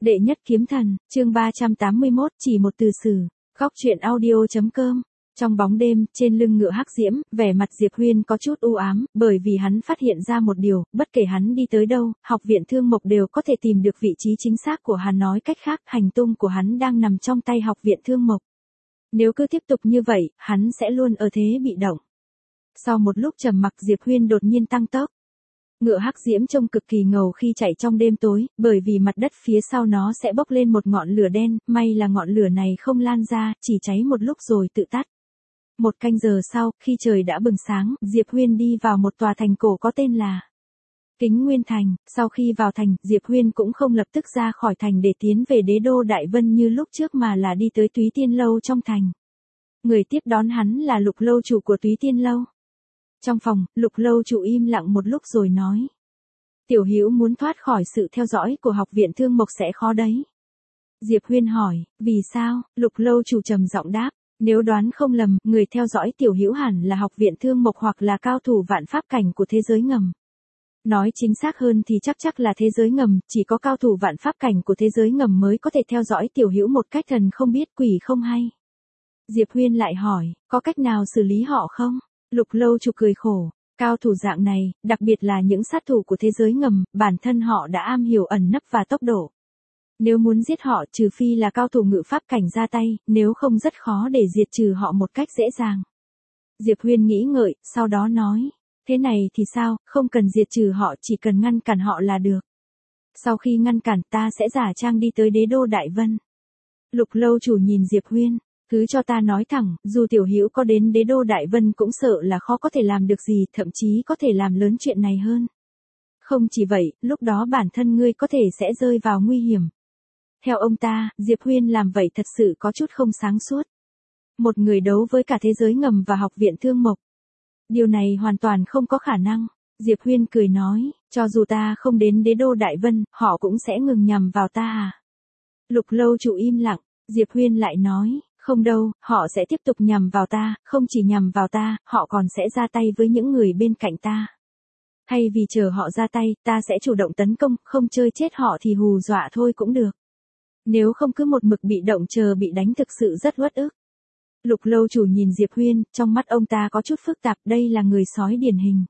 Đệ nhất kiếm thần, chương 381, chỉ một từ sử. Góc truyện audio.com. Trong bóng đêm, trên lưng ngựa hắc diễm, vẻ mặt Diệp Huyên có chút u ám, bởi vì hắn phát hiện ra một điều, bất kể hắn đi tới đâu, học viện Thương Mộc đều có thể tìm được vị trí chính xác của hắn, nói cách khác, hành tung của hắn đang nằm trong tay học viện Thương Mộc. Nếu cứ tiếp tục như vậy, hắn sẽ luôn ở thế bị động. Sau một lúc trầm mặc, Diệp Huyên đột nhiên tăng tốc. Ngựa hắc diễm trông cực kỳ ngầu khi chạy trong đêm tối, bởi vì mặt đất phía sau nó sẽ bốc lên một ngọn lửa đen, may là ngọn lửa này không lan ra, chỉ cháy một lúc rồi tự tắt. Một canh giờ sau, khi trời đã bừng sáng, Diệp Huyên đi vào một tòa thành cổ có tên là Kính Nguyên Thành. Sau khi vào thành, Diệp Huyên cũng không lập tức ra khỏi thành để tiến về đế đô Đại Vân như lúc trước mà là đi tới Túy Tiên Lâu trong thành. Người tiếp đón hắn là Lục lâu chủ của Túy Tiên Lâu. Trong phòng, Lục lâu chủ im lặng một lúc rồi nói. Tiểu Hữu muốn thoát khỏi sự theo dõi của học viện Thương Mộc sẽ khó đấy. Diệp Huyên hỏi, vì sao? Lục lâu chủ trầm giọng đáp, nếu đoán không lầm, người theo dõi Tiểu Hữu hẳn là học viện Thương Mộc hoặc là cao thủ vạn pháp cảnh của thế giới ngầm. Nói chính xác hơn thì chắc là thế giới ngầm, chỉ có cao thủ vạn pháp cảnh của thế giới ngầm mới có thể theo dõi Tiểu Hữu một cách thần không biết quỷ không hay. Diệp Huyên lại hỏi, có cách nào xử lý họ không? Lục lâu chủ cười khổ, cao thủ dạng này, đặc biệt là những sát thủ của thế giới ngầm, bản thân họ đã am hiểu ẩn nấp và tốc độ. Nếu muốn giết họ, trừ phi là cao thủ ngự pháp cảnh ra tay, nếu không rất khó để diệt trừ họ một cách dễ dàng. Diệp Huyên nghĩ ngợi, sau đó nói, thế này thì sao, không cần diệt trừ họ, chỉ cần ngăn cản họ là được. Sau khi ngăn cản, ta sẽ giả trang đi tới đế đô Đại Vân. Lục lâu chủ nhìn Diệp Huyên. Cứ cho ta nói thẳng, dù Tiểu Hữu có đến đế đô Đại Vân cũng sợ là khó có thể làm được gì, thậm chí có thể làm lớn chuyện này hơn. Không chỉ vậy, lúc đó bản thân ngươi có thể sẽ rơi vào nguy hiểm. Theo ông ta, Diệp Huyên làm vậy thật sự có chút không sáng suốt. Một người đấu với cả thế giới ngầm và học viện Thương Mộc. Điều này hoàn toàn không có khả năng. Diệp Huyên cười nói, cho dù ta không đến đế đô Đại Vân, họ cũng sẽ ngừng nhằm vào ta à? Lục lâu chủ im lặng, Diệp Huyên lại nói. Không đâu, họ sẽ tiếp tục nhằm vào ta, không chỉ nhằm vào ta, họ còn sẽ ra tay với những người bên cạnh ta. Thay vì chờ họ ra tay, ta sẽ chủ động tấn công, không chơi chết họ thì hù dọa thôi cũng được. Nếu không cứ một mực bị động chờ bị đánh thực sự rất uất ức. Lục lâu chủ nhìn Diệp Huyên, trong mắt ông ta có chút phức tạp, đây là người sói điển hình.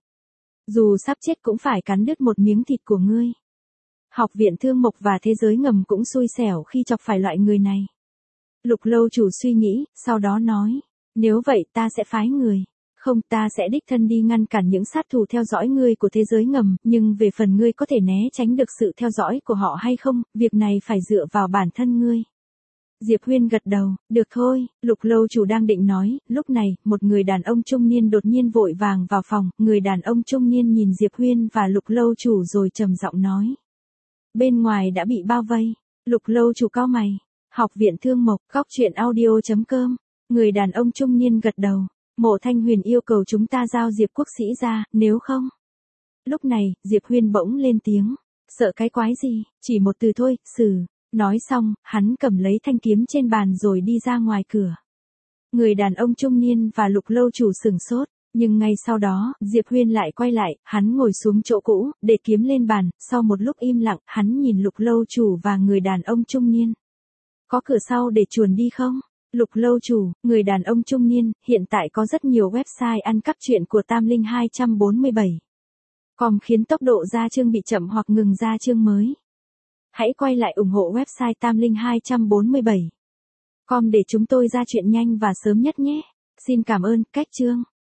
Dù sắp chết cũng phải cắn đứt một miếng thịt của ngươi. Học viện Thương Mộc và thế giới ngầm cũng xui xẻo khi chọc phải loại người này. Lục lâu chủ suy nghĩ, sau đó nói, nếu vậy ta sẽ phái người. Không, ta sẽ đích thân đi ngăn cản những sát thủ theo dõi ngươi của thế giới ngầm, nhưng về phần ngươi có thể né tránh được sự theo dõi của họ hay không, việc này phải dựa vào bản thân ngươi. Diệp Huyên gật đầu, được thôi, Lục lâu chủ đang định nói, lúc này, một người đàn ông trung niên đột nhiên vội vàng vào phòng, người đàn ông trung niên nhìn Diệp Huyên và Lục lâu chủ rồi trầm giọng nói. Bên ngoài đã bị bao vây, Lục lâu chủ cau mày. Học viện Thương Mộc, góc truyện audio.com. Người đàn ông trung niên gật đầu. Mộ Thanh Huyền yêu cầu chúng ta giao Diệp quốc sĩ ra, nếu không. Lúc này, Diệp Huyên bỗng lên tiếng. Sợ cái quái gì, chỉ một từ thôi, xử. Nói xong, hắn cầm lấy thanh kiếm trên bàn rồi đi ra ngoài cửa. Người đàn ông trung niên và Lục lâu chủ sửng sốt. Nhưng ngay sau đó, Diệp Huyên lại quay lại, hắn ngồi xuống chỗ cũ, để kiếm lên bàn. Sau một lúc im lặng, hắn nhìn Lục lâu chủ và người đàn ông trung niên. Có cửa sau để chuồn đi không? Lục lâu chủ, người đàn ông trung niên, hiện tại có rất nhiều website ăn cắp truyện của Tam Linh 247. Com khiến tốc độ ra chương bị chậm hoặc ngừng ra chương mới. Hãy quay lại ủng hộ website Tam Linh 247. Com để chúng tôi ra chuyện nhanh và sớm nhất nhé. Xin cảm ơn, cách chương.